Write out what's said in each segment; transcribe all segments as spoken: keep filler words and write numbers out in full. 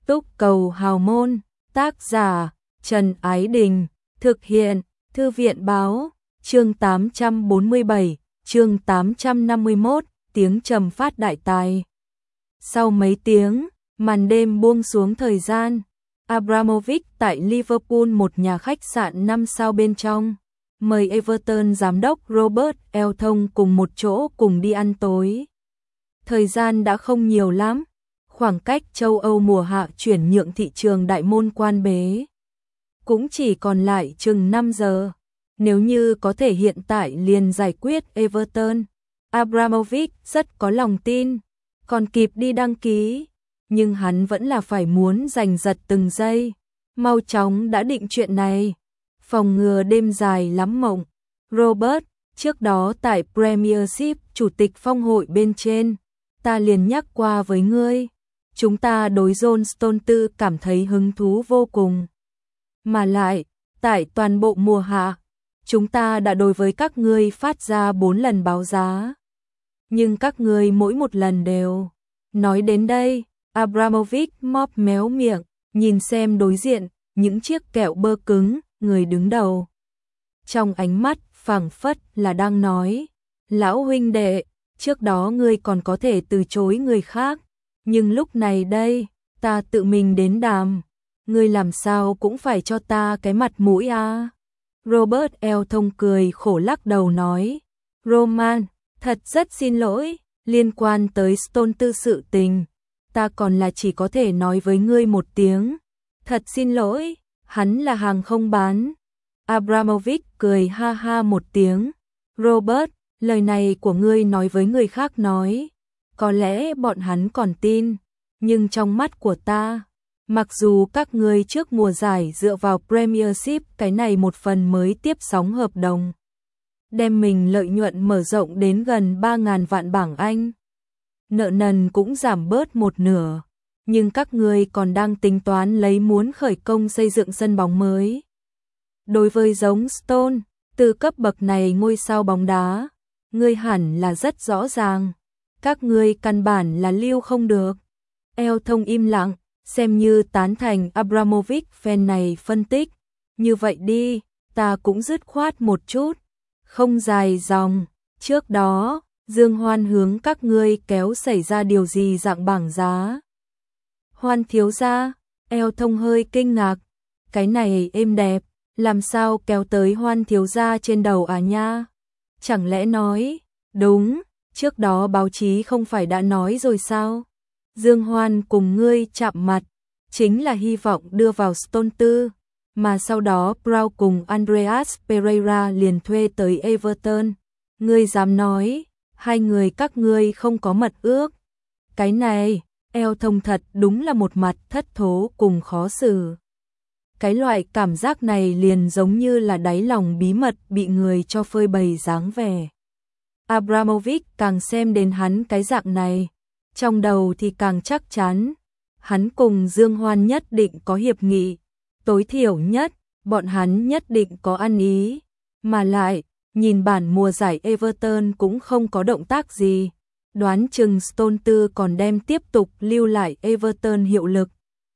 Túc cầu hào môn, tác giả Trần Ái Đình, thực hiện Thư viện báo, chương tám trăm bốn mươi bảy, chương tám trăm năm mươi mốt, tiếng trầm phát đại tài. Sau mấy tiếng, màn đêm buông xuống thời gian, Abramovich tại Liverpool một nhà khách sạn năm sao bên trong, mời Everton giám đốc Robert Elton cùng một chỗ cùng đi ăn tối. Thời gian đã không nhiều lắm, khoảng cách châu Âu mùa hạ chuyển nhượng thị trường đại môn quan bế cũng chỉ còn lại chừng năm giờ. Nếu như có thể hiện tại liền giải quyết Everton, Abramovich rất có lòng tin, còn kịp đi đăng ký, nhưng hắn vẫn là phải muốn giành giật từng giây, mau chóng đã định chuyện này, phòng ngừa đêm dài lắm mộng. Robert, trước đó tại Premiership chủ tịch phong hội bên trên, ta liền nhắc qua với ngươi, chúng ta đối John Stones tư cảm thấy hứng thú vô cùng. Mà lại, tại toàn bộ mùa hạ, chúng ta đã đối với các ngươi phát ra bốn lần báo giá. Nhưng các ngươi mỗi một lần đều. Nói đến đây, Abramovich móp méo miệng, nhìn xem đối diện, những chiếc kẹo bơ cứng, người đứng đầu. Trong ánh mắt, phảng phất là đang nói, lão huynh đệ, trước đó ngươi còn có thể từ chối người khác, nhưng lúc này đây, ta tự mình đến đàm, ngươi làm sao cũng phải cho ta cái mặt mũi à. Robert Elton cười khổ lắc đầu nói, Roman, thật rất xin lỗi, liên quan tới Stone tư sự tình, ta còn là chỉ có thể nói với ngươi một tiếng, thật xin lỗi, hắn là hàng không bán. Abramovich cười ha ha một tiếng, Robert, lời này của ngươi nói với người khác nói, có lẽ bọn hắn còn tin, nhưng trong mắt của ta, mặc dù các ngươi trước mùa giải dựa vào Premiership cái này một phần mới tiếp sóng hợp đồng, đem mình lợi nhuận mở rộng đến gần ba nghìn vạn bảng Anh, nợ nần cũng giảm bớt một nửa, nhưng các ngươi còn đang tính toán lấy muốn khởi công xây dựng sân bóng mới. Đối với giống Stone, từ cấp bậc này ngôi sao bóng đá, ngươi hẳn là rất rõ ràng, các ngươi căn bản là lưu không được. Elton im lặng, xem như tán thành Abramovich fan này phân tích, như vậy đi, ta cũng dứt khoát một chút, không dài dòng, trước đó, Dương Hoan hướng các ngươi kéo xảy ra điều gì dạng bảng giá. Hoan thiếu gia, Elton hơi kinh ngạc, cái này êm đẹp, làm sao kéo tới Hoan thiếu gia trên đầu à nha? Chẳng lẽ nói, đúng, trước đó báo chí không phải đã nói rồi sao? Dương Hoan cùng ngươi chạm mặt, chính là hy vọng đưa vào Stone tư, mà sau đó Brown cùng Andreas Pereira liền thuê tới Everton. Ngươi dám nói, hai người các ngươi không có mật ước. Cái này, Elton thật đúng là một mặt thất thố cùng khó xử. Cái loại cảm giác này liền giống như là đáy lòng bí mật bị người cho phơi bày dáng vẻ. Abramovich càng xem đến hắn cái dạng này, trong đầu thì càng chắc chắn, hắn cùng Dương Hoan nhất định có hiệp nghị, tối thiểu nhất, bọn hắn nhất định có ăn ý, mà lại, nhìn bản mùa giải Everton cũng không có động tác gì, đoán chừng Stone tư còn đem tiếp tục lưu lại Everton hiệu lực.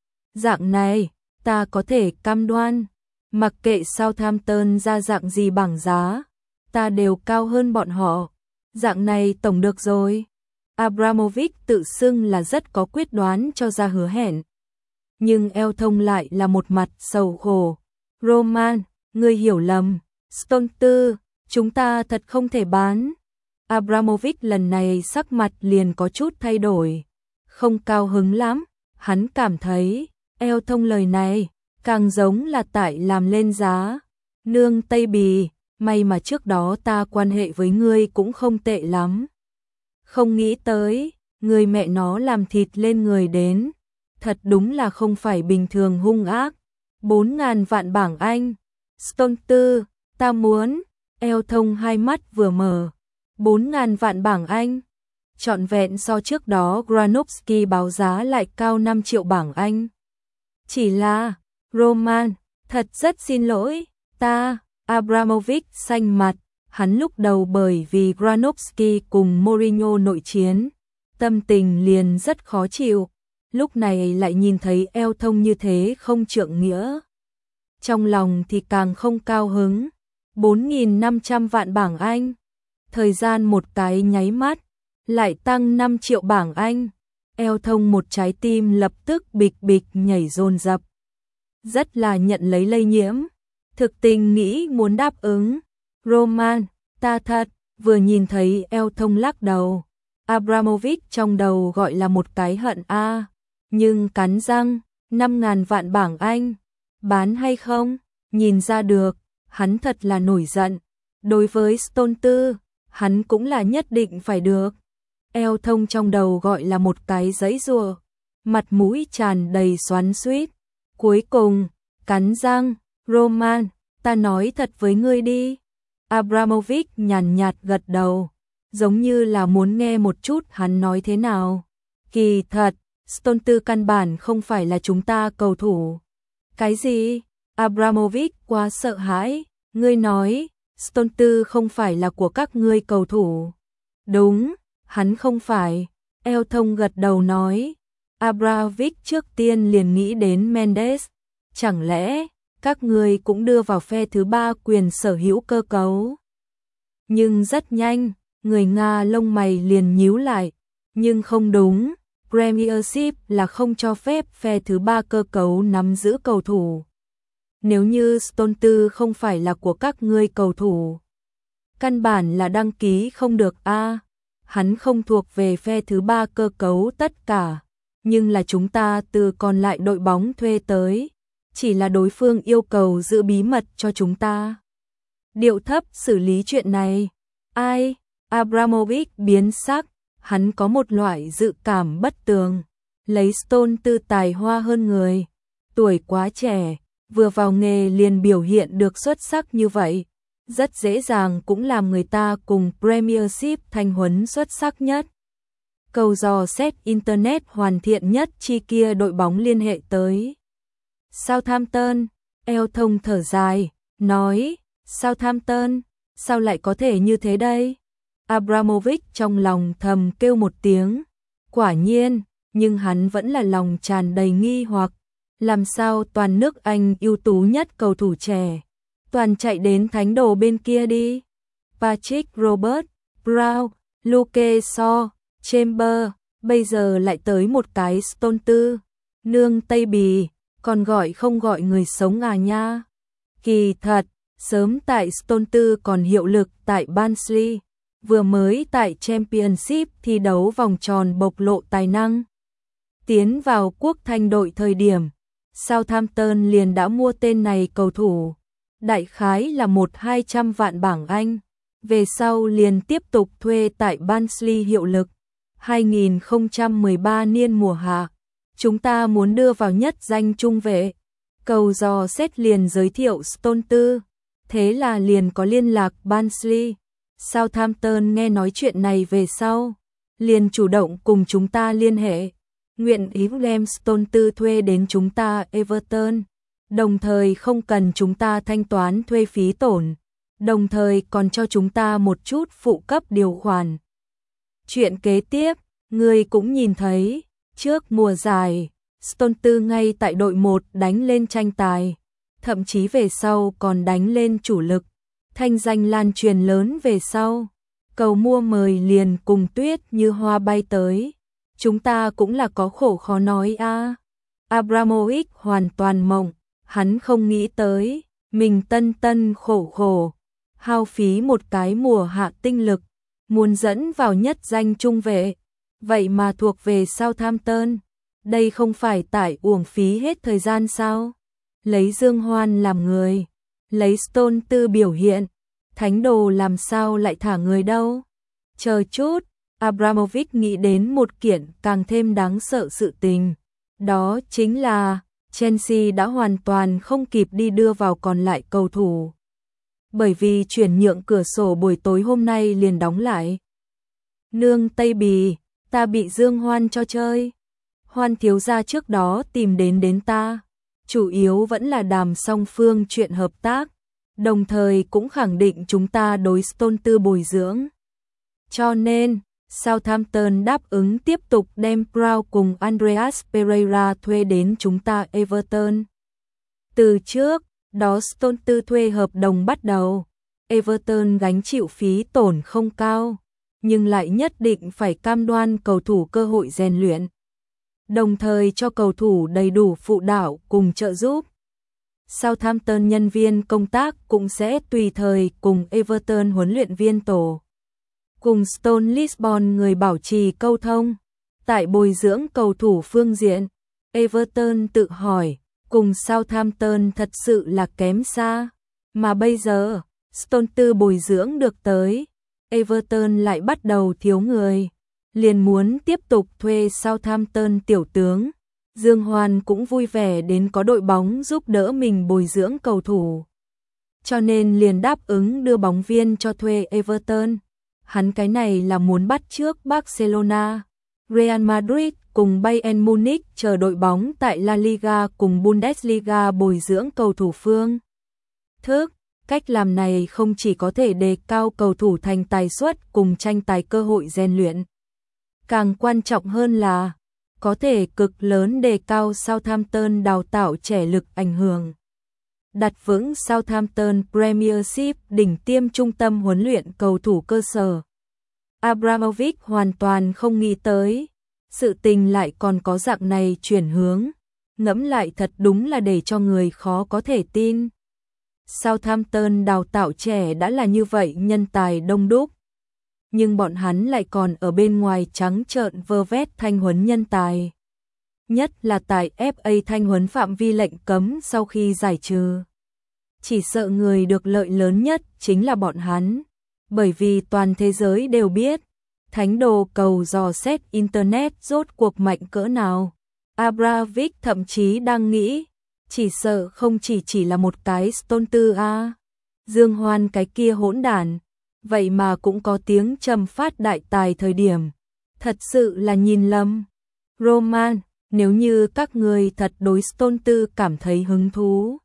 Dạng này, ta có thể cam đoan, mặc kệ Southampton ra dạng gì bảng giá, ta đều cao hơn bọn họ, dạng này tổng được rồi. Abramovich tự xưng là rất có quyết đoán cho ra hứa hẹn. Nhưng Elton lại là một mặt sầu khổ. Roman, ngươi hiểu lầm, Stone tư, chúng ta thật không thể bán. Abramovich lần này sắc mặt liền có chút thay đổi. Không cao hứng lắm, hắn cảm thấy, Elton lời này, càng giống là tại làm lên giá. Nương Tây Bì, may mà trước đó ta quan hệ với ngươi cũng không tệ lắm. Không nghĩ tới, người mẹ nó làm thịt lên người đến, thật đúng là không phải bình thường hung ác. Bốn ngàn vạn bảng Anh, Stone tư, ta muốn, Elton hai mắt vừa mở, bốn ngàn vạn bảng Anh, trọn vẹn so trước đó Granovsky báo giá lại cao năm triệu bảng Anh. Chỉ là, Roman, thật rất xin lỗi, ta, Abramovich xanh mặt. Hắn lúc đầu bởi vì Granovsky cùng Mourinho nội chiến, tâm tình liền rất khó chịu, lúc này lại nhìn thấy Elton như thế không trượng nghĩa. Trong lòng thì càng không cao hứng. bốn nghìn năm trăm vạn bảng Anh. Thời gian một cái nháy mắt, lại tăng năm triệu bảng Anh. Elton một trái tim lập tức bịch bịch nhảy dồn dập. Rất là nhận lấy lây nhiễm. Thực tình nghĩ muốn đáp ứng. Roman, ta thật, vừa nhìn thấy Elton lắc đầu. Abramovich trong đầu gọi là một cái hận a, nhưng cắn răng, năm ngàn vạn bảng Anh, bán hay không? Nhìn ra được, hắn thật là nổi giận. Đối với Stone Tư, hắn cũng là nhất định phải được. Elton trong đầu gọi là một cái giãy giụa, mặt mũi tràn đầy xoắn xuýt. Cuối cùng, cắn răng, Roman, ta nói thật với ngươi đi. Abramovich nhàn nhạt gật đầu, giống như là muốn nghe một chút hắn nói thế nào. Kỳ thật, Stone Tư căn bản không phải là chúng ta cầu thủ. Cái gì? Abramovich quá sợ hãi. Ngươi nói, Stone Tư không phải là của các ngươi cầu thủ. Đúng, hắn không phải. Elton gật đầu nói. Abramovich trước tiên liền nghĩ đến Mendes. Chẳng lẽ các ngươi cũng đưa vào phe thứ ba quyền sở hữu cơ cấu? Nhưng rất nhanh, người Nga lông mày liền nhíu lại. Nhưng không đúng, Premiership là không cho phép phe thứ ba cơ cấu nắm giữ cầu thủ. Nếu như Stone Tư không phải là của các ngươi cầu thủ, căn bản là đăng ký không được a. À, hắn không thuộc về phe thứ ba cơ cấu tất cả, nhưng là chúng ta từ còn lại đội bóng thuê tới, chỉ là đối phương yêu cầu giữ bí mật cho chúng ta. Điệu thấp xử lý chuyện này. Ai? Abramovich biến sắc, hắn có một loại dự cảm bất tường. Lấy Stone Tư tài hoa hơn người, tuổi quá trẻ, vừa vào nghề liền biểu hiện được xuất sắc như vậy, rất dễ dàng cũng làm người ta cùng Premiership thanh huấn xuất sắc nhất. Cầu dò xét Internet hoàn thiện nhất chi kia đội bóng liên hệ tới. Southampton, Elton thở dài, nói, Southampton, sao lại có thể như thế đây? Abramovich trong lòng thầm kêu một tiếng, quả nhiên, nhưng hắn vẫn là lòng tràn đầy nghi hoặc. Làm sao toàn nước Anh ưu tú nhất cầu thủ trẻ, toàn chạy đến thánh đồ bên kia đi. Patrick Robert, Brown, Luke Shaw, Chamber, bây giờ lại tới một cái Stone Tư. Nương Tây Bì, còn gọi không gọi người sống à nha. Kỳ thật, sớm tại Stone Tư còn hiệu lực tại Barnsley, vừa mới tại Championship thi đấu vòng tròn bộc lộ tài năng. Tiến vào quốc thanh đội thời điểm, Southampton liền đã mua tên này cầu thủ, đại khái là một hai trăm vạn bảng Anh, về sau liền tiếp tục thuê tại Barnsley hiệu lực. hai nghìn không trăm mười ba niên mùa hạ, chúng ta muốn đưa vào nhất danh trung vệ. Cầu dò xét liền giới thiệu Stone Tư, thế là liền có liên lạc Barnsley. Southampton nghe nói chuyện này về sau, liền chủ động cùng chúng ta liên hệ, nguyện ý đem Stone Tư thuê đến chúng ta Everton, đồng thời không cần chúng ta thanh toán thuê phí tổn, đồng thời còn cho chúng ta một chút phụ cấp điều khoản. Chuyện kế tiếp, người cũng nhìn thấy, trước mùa giải, Stone Tư ngay tại đội một đánh lên tranh tài, thậm chí về sau còn đánh lên chủ lực, thanh danh lan truyền lớn về sau. Cầu mua mời liền cùng tuyết như hoa bay tới. Chúng ta cũng là có khổ khó nói a. À. Abramovich hoàn toàn mộng, hắn không nghĩ tới, mình tân tân khổ khổ, hao phí một cái mùa hạ tinh lực, muốn dẫn vào nhất danh trung vệ, vậy mà thuộc về Southampton, đây không phải tại uổng phí hết thời gian sao? Lấy Dương Hoan làm người, lấy Stone Tư biểu hiện, thánh đồ làm sao lại thả người đâu? Chờ chút, Abramovich nghĩ đến một kiện càng thêm đáng sợ sự tình, đó chính là Chelsea đã hoàn toàn không kịp đi đưa vào còn lại cầu thủ. Bởi vì chuyển nhượng cửa sổ buổi tối hôm nay liền đóng lại. Nương Tây Bì, ta bị Dương Hoan cho chơi. Hoan thiếu gia trước đó tìm đến đến ta, chủ yếu vẫn là đàm song phương chuyện hợp tác, đồng thời cũng khẳng định chúng ta đối Stone Tư bồi dưỡng. Cho nên, Southampton đáp ứng tiếp tục đem Brown cùng Andreas Pereira thuê đến chúng ta Everton. Từ trước, đó Stones Tư thuê hợp đồng bắt đầu, Everton gánh chịu phí tổn không cao, nhưng lại nhất định phải cam đoan cầu thủ cơ hội rèn luyện, đồng thời cho cầu thủ đầy đủ phụ đạo cùng trợ giúp. Southampton nhân viên công tác cũng sẽ tùy thời cùng Everton huấn luyện viên tổ, cùng Stone Lisbon người bảo trì câu thông. Tại bồi dưỡng cầu thủ phương diện, Everton tự hỏi, cùng Southampton thật sự là kém xa, mà bây giờ, Stone Tư bồi dưỡng được tới, Everton lại bắt đầu thiếu người, liền muốn tiếp tục thuê Southampton tiểu tướng. Dương Hoan cũng vui vẻ đến có đội bóng giúp đỡ mình bồi dưỡng cầu thủ, cho nên liền đáp ứng đưa bóng viên cho thuê Everton. Hắn cái này là muốn bắt chước Barcelona, Real Madrid cùng Bayern Munich chờ đội bóng tại La Liga cùng Bundesliga bồi dưỡng cầu thủ phương thức. Cách làm này không chỉ có thể đề cao cầu thủ thành tài suất cùng tranh tài cơ hội rèn luyện, càng quan trọng hơn là có thể cực lớn đề cao Southampton đào tạo trẻ lực ảnh hưởng, đặt vững Southampton Premiership đỉnh tiêm trung tâm huấn luyện cầu thủ cơ sở. Abramovich hoàn toàn không nghĩ tới, sự tình lại còn có dạng này chuyển hướng, ngẫm lại thật đúng là để cho người khó có thể tin. Southampton đào tạo trẻ đã là như vậy nhân tài đông đúc, nhưng bọn hắn lại còn ở bên ngoài trắng trợn vơ vét thanh huấn nhân tài. Nhất là tại ép a thanh huấn phạm vi lệnh cấm sau khi giải trừ. Chỉ sợ người được lợi lớn nhất chính là bọn hắn, bởi vì toàn thế giới đều biết, thánh đồ cầu dò xét Internet rốt cuộc mạnh cỡ nào. Abramovich thậm chí đang nghĩ, chỉ sợ không chỉ chỉ là một cái Stone Tư a. Dương Hoan cái kia hỗn đản, vậy mà cũng có tiếng trầm phát đại tài thời điểm, thật sự là nhìn lầm. Roman, nếu như các người thật đối Stone Tư cảm thấy hứng thú,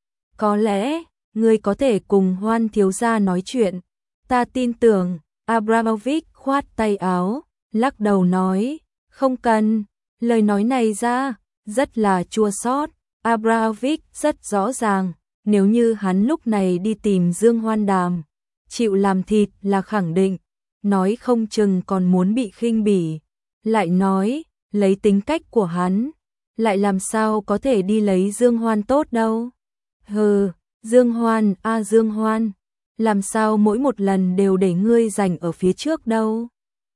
có lẽ, người có thể cùng Hoan thiếu gia nói chuyện, ta tin tưởng. Abramovich khoát tay áo, lắc đầu nói, không cần, lời nói này ra, rất là chua xót. Abramovich rất rõ ràng, nếu như hắn lúc này đi tìm Dương Hoan đàm, chịu làm thịt là khẳng định, nói không chừng còn muốn bị khinh bỉ. Lại nói, lấy tính cách của hắn, lại làm sao có thể đi lấy Dương Hoan tốt đâu. Hừ, Dương Hoan, a à Dương Hoan, làm sao mỗi một lần đều để ngươi giành ở phía trước đâu.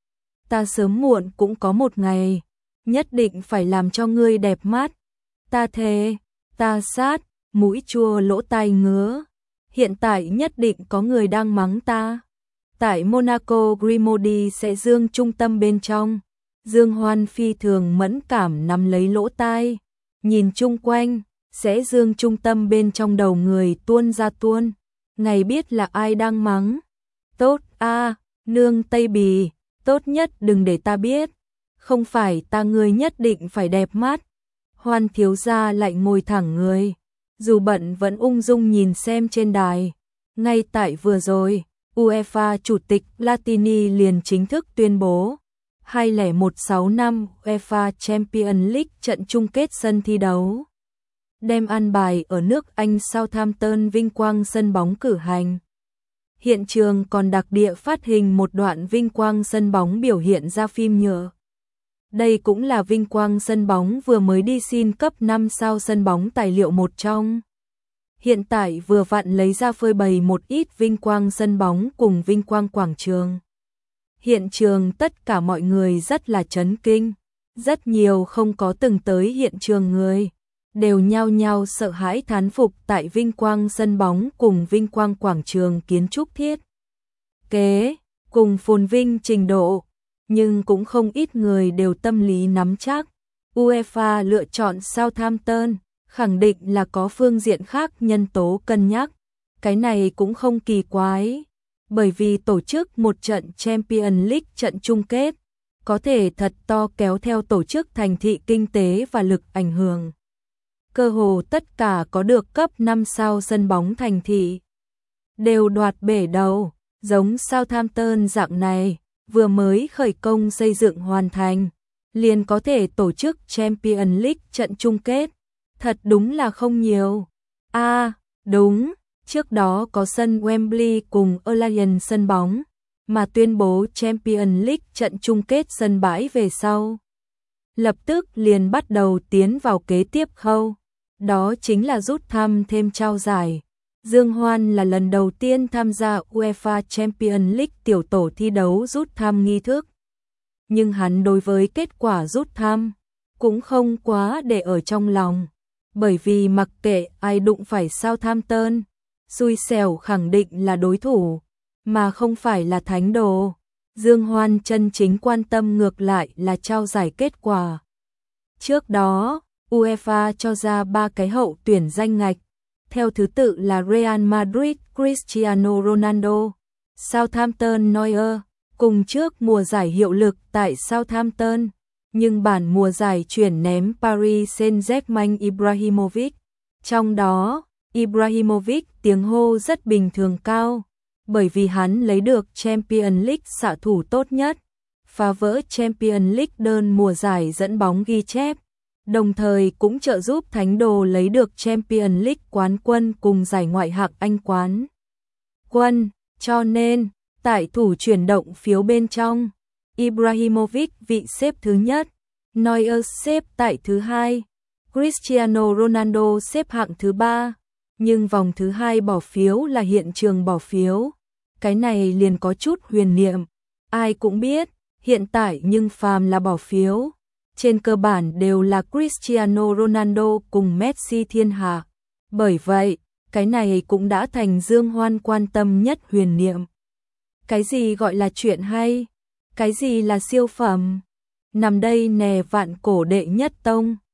Ta sớm muộn cũng có một ngày, nhất định phải làm cho ngươi đẹp mắt. Ta thề, ta sát, mũi chua lỗ tai ngứa. Hiện tại nhất định có người đang mắng ta. Tại Monaco Grimaldi sẽ dương trung tâm bên trong. Dương Hoan phi thường mẫn cảm nắm lấy lỗ tai, nhìn chung quanh, sẽ dương trung tâm bên trong đầu người tuôn ra tuôn. Ngày biết là ai đang mắng. Tốt a, à, nương Tây Bì, tốt nhất đừng để ta biết. Không phải ta người nhất định phải đẹp mắt. Hoan thiếu gia lại ngồi thẳng người, dù bận vẫn ung dung nhìn xem trên đài. Ngay tại vừa rồi, UEFA chủ tịch Platini liền chính thức tuyên bố hai không một sáu năm UEFA Champions League trận chung kết sân thi đấu, đem an bài ở nước Anh Southampton vinh quang sân bóng cử hành. Hiện trường còn đặc địa phát hình một đoạn vinh quang sân bóng biểu hiện ra phim nhựa. Đây cũng là vinh quang sân bóng vừa mới đi xin cấp năm sao sân bóng tài liệu một trong. Hiện tại vừa vặn lấy ra phơi bày một ít vinh quang sân bóng cùng vinh quang quảng trường. Hiện trường tất cả mọi người rất là chấn kinh, rất nhiều không có từng tới hiện trường người, đều nhao nhao sợ hãi thán phục tại vinh quang sân bóng cùng vinh quang quảng trường kiến trúc thiết kế, cùng phồn vinh trình độ. Nhưng cũng không ít người đều tâm lý nắm chắc. UEFA lựa chọn Southampton, khẳng định là có phương diện khác nhân tố cân nhắc. Cái này cũng không kỳ quái, bởi vì tổ chức một trận Champions League trận chung kết, có thể thật to kéo theo tổ chức thành thị kinh tế và lực ảnh hưởng. Cơ hồ tất cả có được cấp năm sao sân bóng thành thị đều đoạt bể đầu, giống Southampton dạng này. vừa mới khởi công xây dựng hoàn thành, liền có thể tổ chức Champions League trận chung kết. Thật đúng là không nhiều. À, đúng, trước đó có sân Wembley cùng Allianz sân bóng, mà tuyên bố Champions League trận chung kết sân bãi về sau. Lập tức liền bắt đầu tiến vào kế tiếp khâu, đó chính là rút thăm thêm trao giải. Dương Hoan là lần đầu tiên tham gia UEFA Champions League tiểu tổ thi đấu rút thăm nghi thức. Nhưng hắn đối với kết quả rút thăm cũng không quá để ở trong lòng, bởi vì mặc kệ ai đụng phải Southampton, xui xẻo khẳng định là đối thủ, mà không phải là thánh đồ. Dương Hoan chân chính quan tâm ngược lại là trao giải kết quả. Trước đó, UEFA cho ra ba cái hậu tuyển danh ngạch, theo thứ tự là Real Madrid, Cristiano Ronaldo, Southampton Neuer, cùng trước mùa giải hiệu lực tại Southampton, nhưng bản mùa giải chuyển ném Paris Saint-Germain Ibrahimovic. Trong đó, Ibrahimovic tiếng hô rất bình thường cao, bởi vì hắn lấy được Champions League xạ thủ tốt nhất, phá vỡ Champions League đơn mùa giải dẫn bóng ghi chép, đồng thời cũng trợ giúp Thánh Đồ lấy được Champions League quán quân cùng giải ngoại hạng Anh quán quân, cho nên, tại thủ chuyển động phiếu bên trong, Ibrahimovic vị xếp thứ nhất, Neuer xếp tại thứ hai, Cristiano Ronaldo xếp hạng thứ ba, nhưng vòng thứ hai bỏ phiếu là hiện trường bỏ phiếu. Cái này liền có chút huyền niệm, ai cũng biết, hiện tại nhưng phàm là bỏ phiếu, trên cơ bản đều là Cristiano Ronaldo cùng Messi thiên hạ. Bởi vậy, cái này cũng đã thành Dương Hoan quan tâm nhất huyền niệm. Cái gì gọi là chuyện hay? Cái gì là siêu phẩm? Nằm đây nè vạn cổ đệ nhất tông.